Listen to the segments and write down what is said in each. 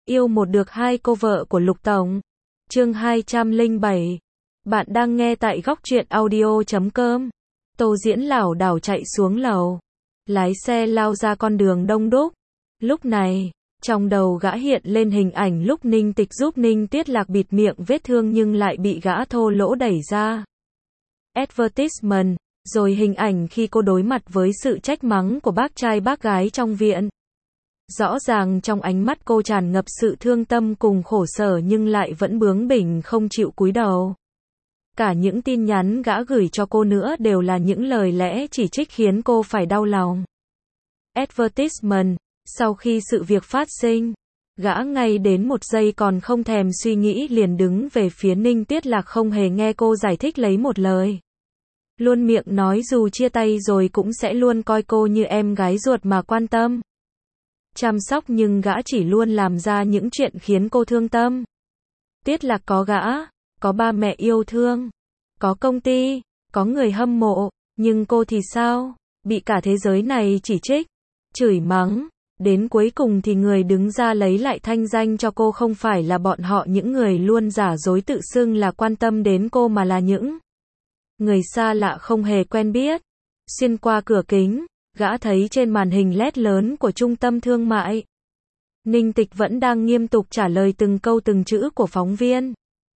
Yêu một được hai cô vợ của Lục Tổng. Chương 207. Bạn đang nghe tại góc truyện audio.com. Tô Diễn lảo đảo chạy xuống lầu. Lái xe lao ra con đường đông đúc. Lúc này, trong đầu gã hiện lên hình ảnh lúc Ninh Tịch giúp Ninh Tiết Lạc bịt miệng vết thương nhưng lại bị gã thô lỗ đẩy ra. Advertisement, rồi hình ảnh khi cô đối mặt với sự trách mắng của bác trai bác gái trong viện. Rõ ràng trong ánh mắt cô tràn ngập sự thương tâm cùng khổ sở nhưng lại vẫn bướng bỉnh không chịu cúi đầu. Cả những tin nhắn gã gửi cho cô nữa đều là những lời lẽ chỉ trích khiến cô phải đau lòng. Advertisement, sau khi sự việc phát sinh, gã ngay đến một giây còn không thèm suy nghĩ liền đứng về phía Ninh Tiết Lạc không hề nghe cô giải thích lấy một lời. Luôn miệng nói dù chia tay rồi cũng sẽ luôn coi cô như em gái ruột mà quan tâm. Chăm sóc nhưng gã chỉ luôn làm ra những chuyện khiến cô thương tâm. Tiết Lạc có gã, có ba mẹ yêu thương, có công ty, có người hâm mộ, nhưng cô thì sao? Bị cả thế giới này chỉ trích, chửi mắng, đến cuối cùng thì người đứng ra lấy lại thanh danh cho cô không phải là bọn họ những người luôn giả dối tự xưng là quan tâm đến cô mà là những người xa lạ không hề quen biết. Xuyên qua cửa kính, gã thấy trên màn hình LED lớn của trung tâm thương mại. Ninh Tịch vẫn đang nghiêm túc trả lời từng câu từng chữ của phóng viên.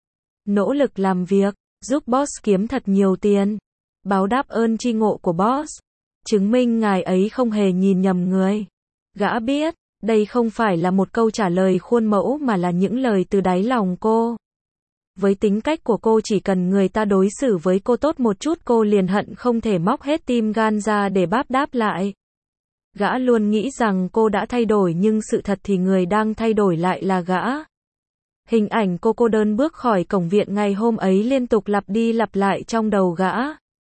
Nỗ lực làm việc, giúp boss kiếm thật nhiều tiền. Báo đáp ơn tri ngộ của boss. Chứng minh ngài ấy không hề nhìn nhầm người. Gã biết, đây không phải là một câu trả lời khuôn mẫu mà là những lời từ đáy lòng cô. Với tính cách của cô chỉ cần người ta đối xử với cô tốt một chút cô liền hận không thể móc hết tim gan ra để báp đáp lại. Gã luôn nghĩ rằng cô đã thay đổi nhưng sự thật thì người đang thay đổi lại là gã. Hình ảnh cô đơn bước khỏi cổng viện ngày hôm ấy liên tục lặp đi lặp lại trong đầu gã.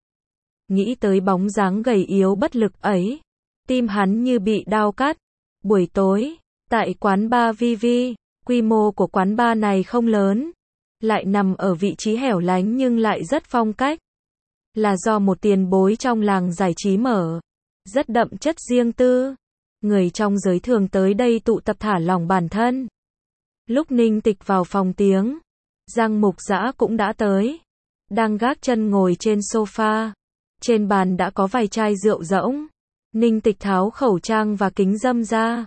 Nghĩ tới bóng dáng gầy yếu bất lực ấy, tim hắn như bị đao cắt. Buổi tối, tại quán bar Vivi, quy mô của quán bar này không lớn, lại nằm ở vị trí hẻo lánh nhưng lại rất phong cách. Là do một tiền bối trong làng giải trí mở, rất đậm chất riêng tư. Người trong giới thường tới đây tụ tập thả lỏng bản thân. Lúc Ninh Tịch vào phòng tiếng, Giang Mục Dã cũng đã tới. Đang gác chân ngồi trên sofa. Trên bàn đã có vài chai rượu rỗng. Ninh Tịch tháo khẩu trang và kính râm ra.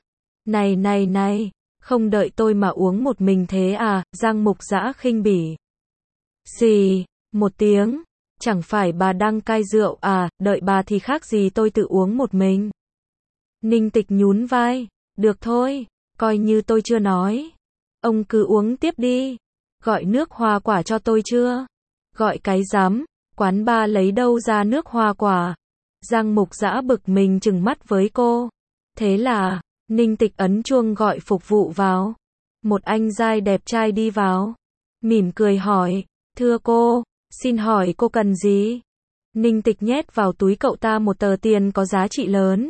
Này, không đợi tôi mà uống một mình thế à? Giang Mục Dã khinh bỉ. Gì? Một tiếng. Chẳng phải bà đang cai rượu à? Đợi bà thì khác gì tôi tự uống một mình. Ninh Tịch nhún vai. Được thôi, coi như tôi chưa nói. Ông cứ uống tiếp đi. Gọi nước hoa quả cho tôi chưa? Gọi cái rắm, quán bar lấy đâu ra nước hoa quả? Giang Mục Dã bực mình trừng mắt với cô. Thế là, Ninh Tịch ấn chuông gọi phục vụ vào. Một anh giai đẹp trai đi vào. Mỉm cười hỏi, thưa cô, xin hỏi cô cần gì? Ninh Tịch nhét vào túi cậu ta một tờ tiền có giá trị lớn.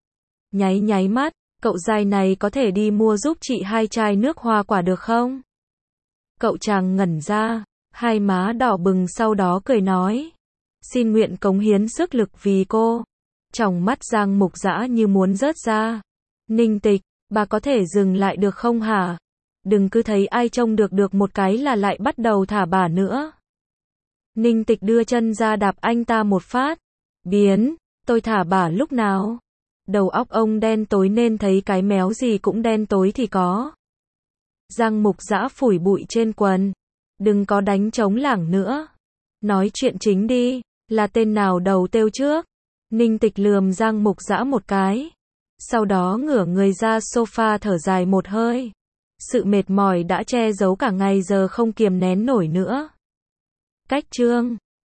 Nháy mắt, cậu giai này có thể đi mua giúp chị 2 chai nước hoa quả được không? Cậu chàng ngẩn ra, hai má đỏ bừng sau đó cười nói. Xin nguyện cống hiến sức lực vì cô. Trong mắt Giang Mục Dã như muốn rớt ra. Ninh Tịch, bà có thể dừng lại được không hả? Đừng cứ thấy ai trông được một cái là lại bắt đầu thả bà nữa. Ninh Tịch đưa chân ra đạp anh ta một phát. Biến, tôi thả bà lúc nào? Đầu óc ông đen tối nên thấy cái méo gì cũng đen tối thì có. Giang Mục Dã phủi bụi trên quần. Đừng có đánh trống lảng nữa. Nói chuyện chính đi, là tên nào đầu têu trước? Ninh Tịch lườm Giang Mục Dã một cái. Sau đó ngửa người ra sofa thở dài một hơi. Sự mệt mỏi đã che giấu cả ngày giờ không kiềm nén nổi nữa. Cách chương